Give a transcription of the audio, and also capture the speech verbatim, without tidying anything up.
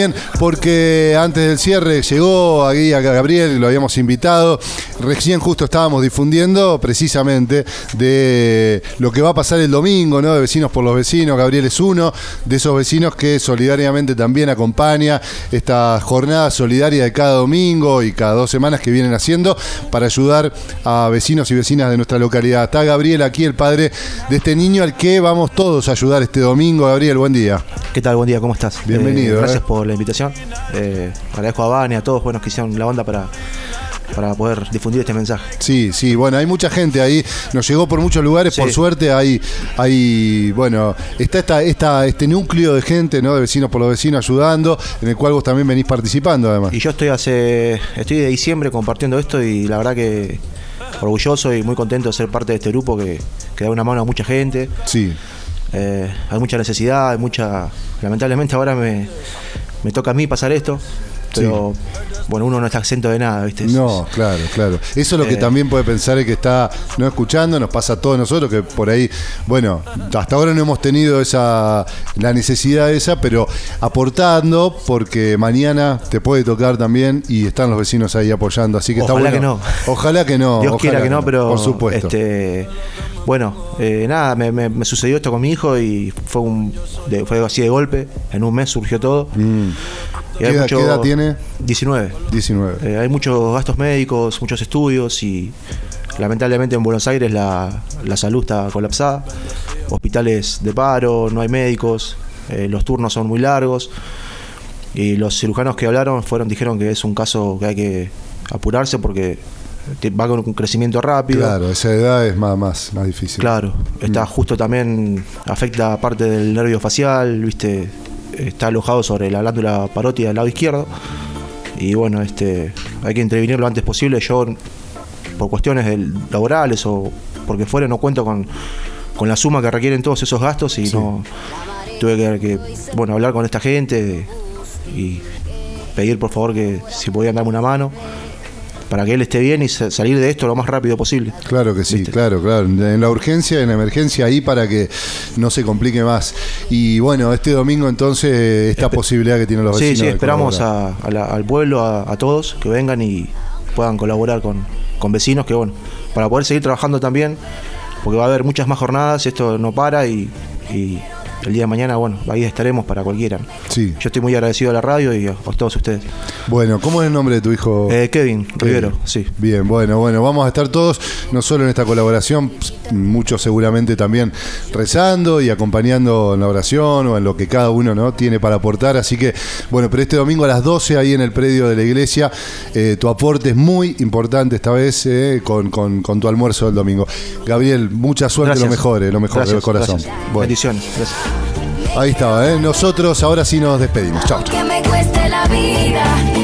también porque antes del cierre llegó aquí a Gabriel, lo habíamos invitado. Recién justo estábamos difundiendo precisamente de lo que va a pasar el domingo, ¿no? De Vecinos por los Vecinos. Gabriel es uno de esos vecinos que solidariamente también acompaña esta jornada solidaria de cada domingo y cada dos semanas que vienen haciendo para ayudar a vecinos y vecinas de nuestra localidad. Está Gabriel aquí, el padre de este niño al que vamos todos a ayudar este domingo. Gabriel, buen día. ¿Qué tal? Buen día, ¿cómo estás? Bienvenido. Eh, gracias eh. por la invitación. Eh, agradezco a Vane, a todos buenos que hicieron la banda para, para poder difundir este mensaje. Sí, sí, bueno, hay mucha gente ahí, nos llegó por muchos lugares, sí. Por suerte hay, hay, bueno, está esta, esta, este núcleo de gente, ¿no? De Vecinos por los Vecinos ayudando, en el cual vos también venís participando además. Y yo estoy hace, estoy de diciembre compartiendo esto y la verdad que orgulloso y muy contento de ser parte de este grupo que, que da una mano a mucha gente. Sí. Eh, hay mucha necesidad, hay mucha, lamentablemente ahora me, me toca a mí pasar esto. Pero, sí. Bueno, uno no está exento de nada, ¿viste? No, claro, claro. Eso es lo que eh, también puede pensar el que está no escuchando, nos pasa a todos nosotros, que por ahí, bueno, hasta ahora no hemos tenido esa la necesidad esa, pero aportando, porque mañana te puede tocar también y están los vecinos ahí apoyando, así que ojalá está bueno. Ojalá que no. Ojalá que no. Dios ojalá quiera que no, no, pero... Por supuesto. Este, bueno, eh, nada, me, me, me sucedió esto con mi hijo y fue, un, de, fue así de golpe, en un mes surgió todo. Mm. ¿Qué edad, mucho, ¿Qué edad tiene? diecinueve. diecinueve. Eh, hay muchos gastos médicos, muchos estudios y lamentablemente en Buenos Aires la, la salud está colapsada. Hospitales de paro, no hay médicos, eh, los turnos son muy largos y los cirujanos que hablaron fueron dijeron que es un caso que hay que apurarse porque va con un crecimiento rápido. Claro, esa edad es más, más, más difícil. Claro, está mm. justo también, afecta parte del nervio facial, viste, está alojado sobre la glándula parótida del lado izquierdo y bueno, este hay que intervenir lo antes posible. Yo por cuestiones de, laborales o porque fuera no cuento con, con la suma que requieren todos esos gastos y sí. no tuve que, que bueno hablar con esta gente y pedir por favor que si podían darme una mano para que él esté bien y salir de esto lo más rápido posible. Claro que sí, ¿viste? Claro, claro. En la urgencia, en la emergencia, ahí para que no se complique más. Y bueno, este domingo entonces esta Espe- posibilidad que tienen los vecinos. Sí, sí, esperamos a, a la, al pueblo, a, a todos, que vengan y puedan colaborar con, con vecinos, que bueno, para poder seguir trabajando también, porque va a haber muchas más jornadas, esto no para y... y el día de mañana, bueno, ahí estaremos para cualquiera. Sí. Yo estoy muy agradecido a la radio y a, a todos ustedes. Bueno, ¿cómo es el nombre de tu hijo? Eh, Kevin, Kevin Rivero, sí. Bien, bueno, bueno, vamos a estar todos, no solo en esta colaboración, muchos seguramente también rezando y acompañando en la oración o en lo que cada uno no tiene para aportar. Así que, bueno, pero este domingo a las doce ahí en el predio de la iglesia, eh, tu aporte es muy importante esta vez eh, con, con, con tu almuerzo del domingo. Gabriel, mucha suerte, gracias. lo mejor, eh, lo mejor gracias, del corazón. Bueno. Bendiciones, gracias. Ahí estaba, ¿eh? Nosotros ahora sí nos despedimos. Chao. Que me cueste la vida.